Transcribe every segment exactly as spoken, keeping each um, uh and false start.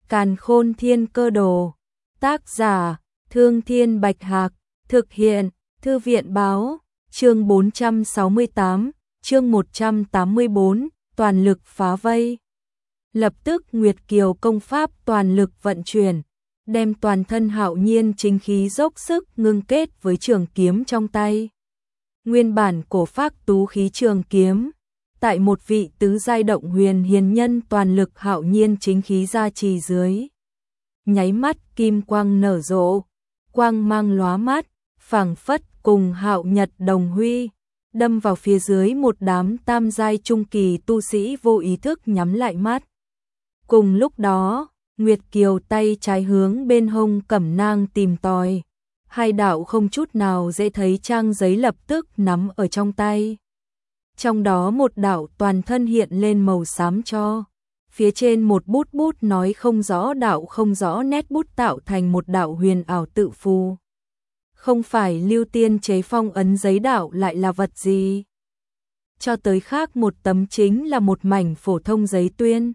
Càn Khôn Thiên Cơ Đồ. Tác giả: Thương Thiên Bạch Hạc. Thực hiện: Thư viện báo. Chương bốn trăm sáu mươi tám, chương một trăm tám mươi bốn, toàn lực phá vây. Lập tức Nguyệt Kiều công pháp toàn lực vận chuyển, đem toàn thân hạo nhiên chính khí dốc sức ngưng kết với trường kiếm trong tay. Nguyên bản cổ phác tú khí trường kiếm, tại một vị tứ giai động huyền hiền nhân toàn lực hạo nhiên chính khí gia trì dưới, nháy mắt kim quang nở rộ, quang mang lóa mắt, phảng phất cùng hạo nhật đồng huy, đâm vào phía dưới một đám tam giai trung kỳ tu sĩ vô ý thức nhắm lại mắt. Cùng lúc đó, Nguyệt Kiều tay trái hướng bên hông cẩm nang tìm tòi, hai đạo không chút nào dễ thấy trang giấy lập tức nắm ở trong tay. Trong đó một đạo toàn thân hiện lên màu xám cho, phía trên một bút bút nói không rõ đạo không rõ nét bút tạo thành một đạo huyền ảo tự phù. Không phải lưu tiên chế phong ấn giấy đạo lại là vật gì? Cho tới khác một tấm chính là một mảnh phổ thông giấy tuyên.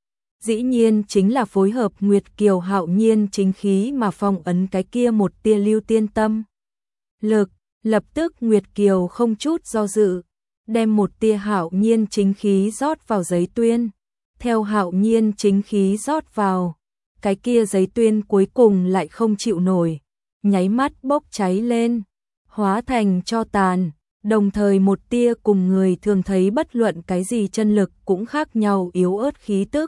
Dĩ nhiên chính là phối hợp Nguyệt Kiều hạo nhiên chính khí mà phong ấn cái kia một tia lưu tiên tâm lực. Lập tức Nguyệt Kiều không chút do dự, đem một tia hạo nhiên chính khí rót vào giấy tuyên. Theo hạo nhiên chính khí rót vào, cái kia giấy tuyên cuối cùng lại không chịu nổi, nháy mắt bốc cháy lên, hóa thành tro tàn, đồng thời một tia cùng người thường thấy bất luận cái gì chân lực cũng khác nhau yếu ớt khí tức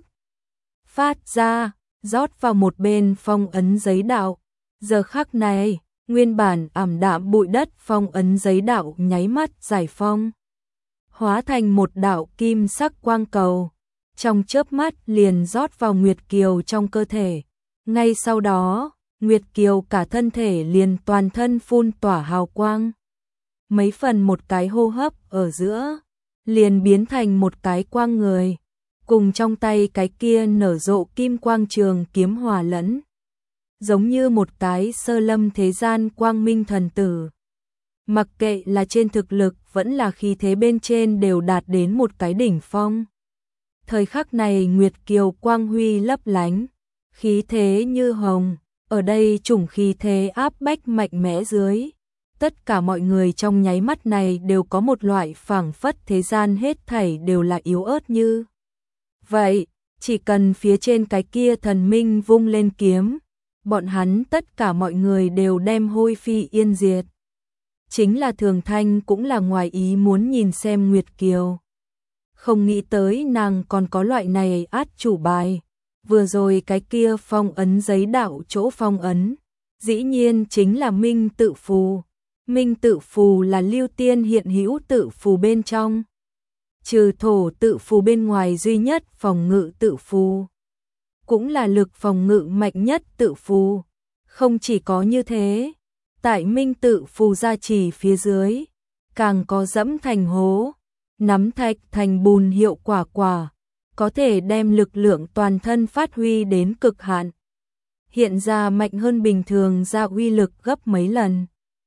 phát ra, rót vào một bên phong ấn giấy đạo. Giờ khắc này, nguyên bản ảm đạm bụi đất phong ấn giấy đạo nháy mắt giải phong, hóa thành một đạo kim sắc quang cầu, trong chớp mắt liền rót vào Nguyệt Kiều trong cơ thể. Ngay sau đó, Nguyệt Kiều cả thân thể liền toàn thân phun tỏa hào quang. Mấy phần một cái hô hấp ở giữa, liền biến thành một cái quang người, cùng trong tay cái kia nở rộ kim quang trường kiếm hòa lẫn, giống như một cái sơ lâm thế gian quang minh thần tử. Mặc kệ là trên thực lực vẫn là khí thế bên trên đều đạt đến một cái đỉnh phong. Thời khắc này Nguyệt Kiều quang huy lấp lánh, khí thế như hồng, ở đây chủng khí thế áp bách mạnh mẽ dưới. Tất cả mọi người trong nháy mắt này đều có một loại phảng phất thế gian hết thảy đều là yếu ớt như vậy, chỉ cần phía trên cái kia thần minh vung lên kiếm, bọn hắn tất cả mọi người đều đem hôi phi yên diệt. Chính là Thường Thanh cũng là ngoài ý muốn nhìn xem Nguyệt Kiều. Không nghĩ tới nàng còn có loại này át chủ bài. Vừa rồi cái kia phong ấn giấy đạo chỗ phong ấn, dĩ nhiên chính là Minh Tự Phù. Minh Tự Phù là lưu tiên hiện hữu tự phù bên trong, trừ thổ tự phù bên ngoài duy nhất phòng ngự tự phù, cũng là lực phòng ngự mạnh nhất tự phù. Không chỉ có như thế, tại Minh Tự Phù gia trì phía dưới, càng có dẫm thành hố, nắm thạch thành bùn hiệu quả quả, có thể đem lực lượng toàn thân phát huy đến cực hạn, hiện ra mạnh hơn bình thường ra uy lực gấp mấy lần.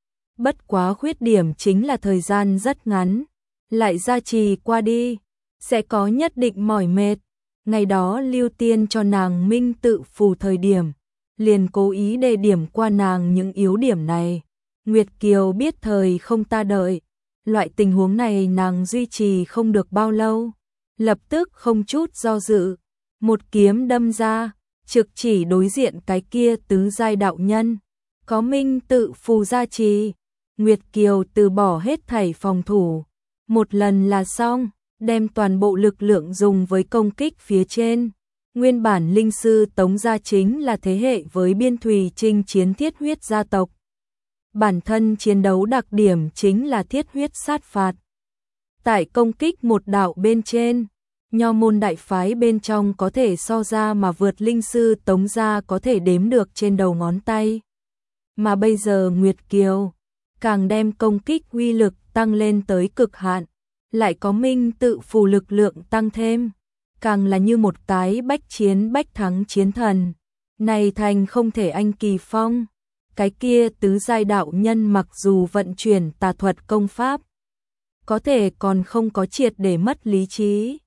Bất quá khuyết điểm chính là thời gian rất ngắn, lại gia trì qua đi, sẽ có nhất định mỏi mệt. Ngày đó lưu tiên cho nàng Minh Tự Phù thời điểm, liền cố ý đề điểm qua nàng những yếu điểm này. Nguyệt Kiều biết thời không ta đợi, loại tình huống này nàng duy trì không được bao lâu, lập tức không chút do dự, một kiếm đâm ra, trực chỉ đối diện cái kia tứ giai đạo nhân. Có Minh Tự Phù gia trì, Nguyệt Kiều từ bỏ hết thảy phòng thủ, một lần là xong, đem toàn bộ lực lượng dùng với công kích phía trên. Nguyên bản linh sư Tống gia chính là thế hệ với Biên Thùy chinh chiến thiết huyết gia tộc. Bản thân chiến đấu đặc điểm chính là thiết huyết sát phạt. Tại công kích một đạo bên trên, nho môn đại phái bên trong có thể so ra mà vượt linh sư Tống gia có thể đếm được trên đầu ngón tay. Mà bây giờ Nguyệt Kiều càng đem công kích uy lực tăng lên tới cực hạn, lại có Minh Tự Phù lực lượng tăng thêm, càng là như một cái bách chiến bách thắng chiến thần. Này thành không thể anh kỳ phong. Cái kia tứ giai đạo nhân mặc dù vận chuyển tà thuật công pháp, có thể còn không có triệt để mất lý trí.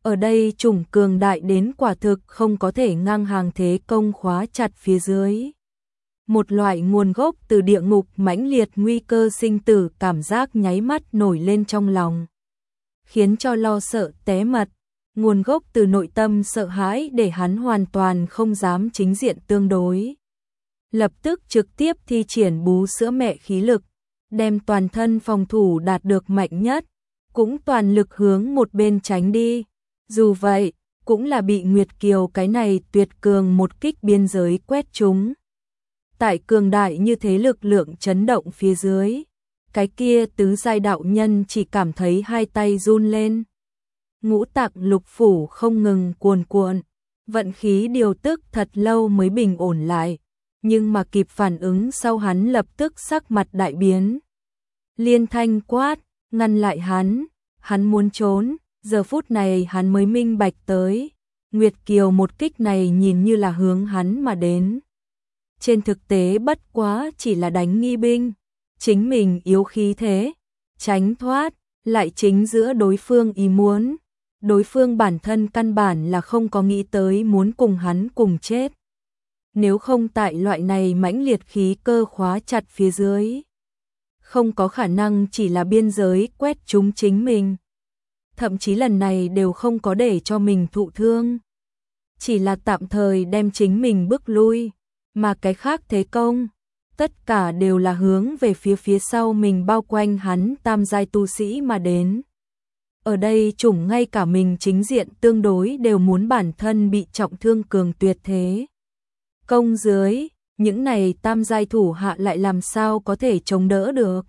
Ở đây chủng cường đại đến quả thực không có thể ngang hàng thế công khóa chặt phía dưới. Một loại nguồn gốc từ địa ngục mãnh liệt nguy cơ sinh tử cảm giác nháy mắt nổi lên trong lòng. Khiến cho lo sợ té mật, nguồn gốc từ nội tâm sợ hãi để hắn hoàn toàn không dám chính diện tương đối. Lập tức trực tiếp thi triển bú sữa mẹ khí lực, đem toàn thân phòng thủ đạt được mạnh nhất, cũng toàn lực hướng một bên tránh đi. Dù vậy, cũng là bị Nguyệt Kiều cái này tuyệt cường một kích biên giới quét trúng. Tại cường đại như thế lực lượng chấn động phía dưới, cái kia tứ giai đạo nhân chỉ cảm thấy hai tay run lên. Ngũ tạng lục phủ không ngừng cuồn cuộn, vận khí điều tức thật lâu mới bình ổn lại, nhưng mà kịp phản ứng sau hắn lập tức sắc mặt đại biến. Liên thanh quát, ngăn lại hắn, hắn muốn trốn, giờ phút này hắn mới minh bạch tới. Nguyệt Kiều một kích này nhìn như là hướng hắn mà đến. Trên thực tế bất quá chỉ là đánh nghi binh, chính mình yếu khí thế, tránh thoát, lại chính giữa đối phương ý muốn. Đối phương bản thân căn bản là không có nghĩ tới muốn cùng hắn cùng chết. Nếu không tại loại này mãnh liệt khí cơ khóa chặt phía dưới, không có khả năng chỉ là biên giới quét trúng chính mình. Thậm chí lần này đều không có để cho mình thụ thương. Chỉ là tạm thời đem chính mình bước lui, mà cái khác thế công, tất cả đều là hướng về phía phía sau mình bao quanh hắn tam giai tu sĩ mà đến. Ở đây chủng ngay cả mình chính diện tương đối đều muốn bản thân bị trọng thương cường tuyệt thế. Công dưới, những này tam giai thủ hạ lại làm sao có thể chống đỡ được.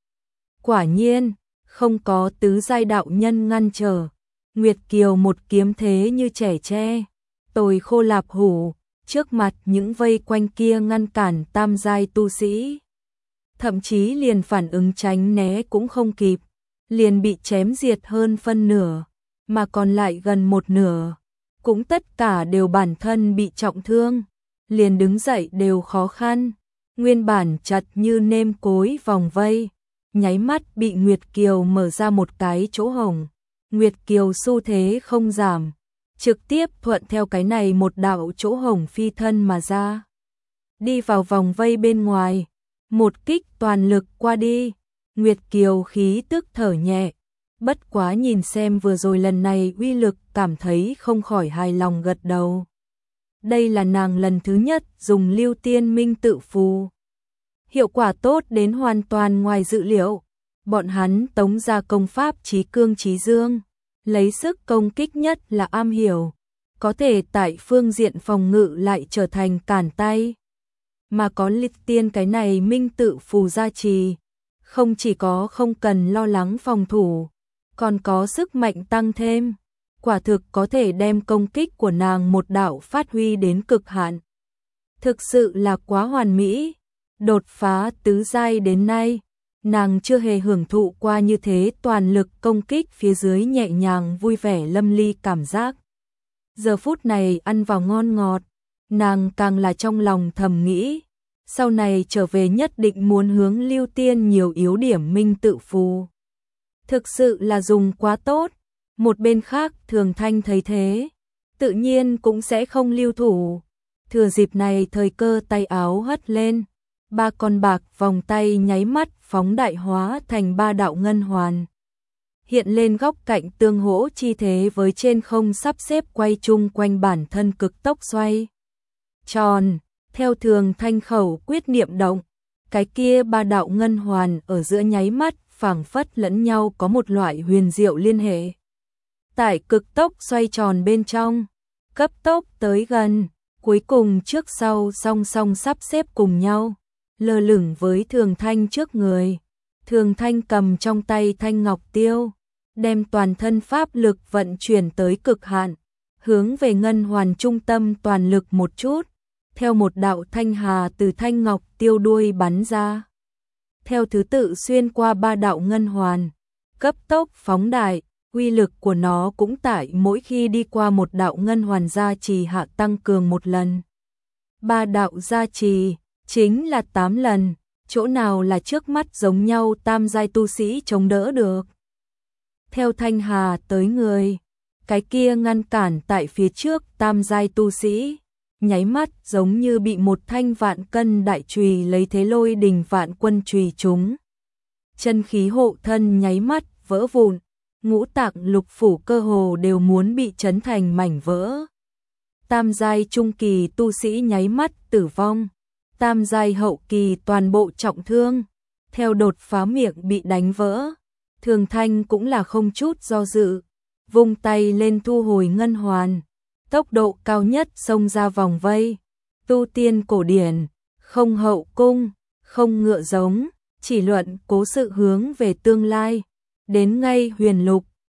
Quả nhiên, không có tứ giai đạo nhân ngăn trở. Nguyệt Kiều một kiếm thế như trẻ tre, tồi khô lạp hủ, trước mặt những vây quanh kia ngăn cản tam giai tu sĩ. Thậm chí liền phản ứng tránh né cũng không kịp, liền bị chém diệt hơn phân nửa, mà còn lại gần một nửa, cũng tất cả đều bản thân bị trọng thương, liền đứng dậy đều khó khăn, nguyên bản chặt như nêm cối vòng vây, nháy mắt bị Nguyệt Kiều mở ra một cái chỗ hổng. Nguyệt Kiều xu thế không giảm, trực tiếp thuận theo cái này một đạo chỗ hổng phi thân mà ra. Đi vào vòng vây bên ngoài, một kích toàn lực qua đi, Nguyệt Kiều khí tức thở nhẹ, bất quá nhìn xem vừa rồi lần này uy lực cảm thấy không khỏi hài lòng gật đầu. Đây là nàng lần thứ nhất dùng Lưu Tiên Minh tự phù. Hiệu quả tốt đến hoàn toàn ngoài dự liệu, bọn hắn tống ra công pháp trí cương trí dương, lấy sức công kích nhất là am hiểu, có thể tại phương diện phòng ngự lại trở thành cản tay. Mà có Lưu Tiên cái này minh tự phù gia trì, không chỉ có không cần lo lắng phòng thủ, còn có sức mạnh tăng thêm, quả thực có thể đem công kích của nàng một đạo phát huy đến cực hạn. Thực sự là quá hoàn mỹ, đột phá tứ giai đến nay, nàng chưa hề hưởng thụ qua như thế toàn lực công kích phía dưới nhẹ nhàng vui vẻ lâm ly cảm giác. Giờ phút này ăn vào ngon ngọt, nàng càng là trong lòng thầm nghĩ, sau này trở về nhất định muốn hướng Lưu Tiên nhiều yếu điểm minh tự phù. Thực sự là dùng quá tốt. Một bên khác Thường Thanh thấy thế, tự nhiên cũng sẽ không lưu thủ. Thừa dịp này thời cơ tay áo hất lên, ba con bạc vòng tay nháy mắt phóng đại hóa thành ba đạo ngân hoàn. Hiện lên góc cạnh tương hỗ chi thế với trên không sắp xếp quay chung quanh bản thân cực tốc xoay. Tròn, theo Thường Thanh khẩu quyết niệm động, cái kia ba đạo ngân hoàn ở giữa nháy mắt phảng phất lẫn nhau có một loại huyền diệu liên hệ. Tại cực tốc xoay tròn bên trong, cấp tốc tới gần, cuối cùng trước sau song song sắp xếp cùng nhau, lơ lửng với Thường Thanh trước người. Thường Thanh cầm trong tay thanh ngọc tiêu, đem toàn thân pháp lực vận chuyển tới cực hạn, hướng về ngân hoàn trung tâm toàn lực một chút, theo một đạo thanh hà từ thanh ngọc tiêu đuôi bắn ra. Theo thứ tự xuyên qua ba đạo ngân hoàn, cấp tốc phóng đại, uy lực của nó cũng tại mỗi khi đi qua một đạo ngân hoàn gia trì hạ tăng cường một lần. Ba đạo gia trì chính là tám lần, chỗ nào là trước mắt giống nhau tam giai tu sĩ chống đỡ được. Theo thanh hà tới người, cái kia ngăn cản tại phía trước tam giai tu sĩ, nháy mắt giống như bị một thanh vạn cân đại chùy lấy thế lôi đình vạn quân chùy chúng. Chân khí hộ thân nháy mắt vỡ vụn, ngũ tạng lục phủ cơ hồ đều muốn bị chấn thành mảnh vỡ. Tam giai trung kỳ tu sĩ nháy mắt tử vong, tam giai hậu kỳ toàn bộ trọng thương, theo đột phá miệng bị đánh vỡ. Thường Thanh cũng là không chút do dự, vung tay lên thu hồi ngân hoàn, tốc độ cao nhất xông ra vòng vây. Tu tiên cổ điển, không hậu cung, không ngựa giống, chỉ luận cố sự hướng về tương lai. Đến ngay huyền lục,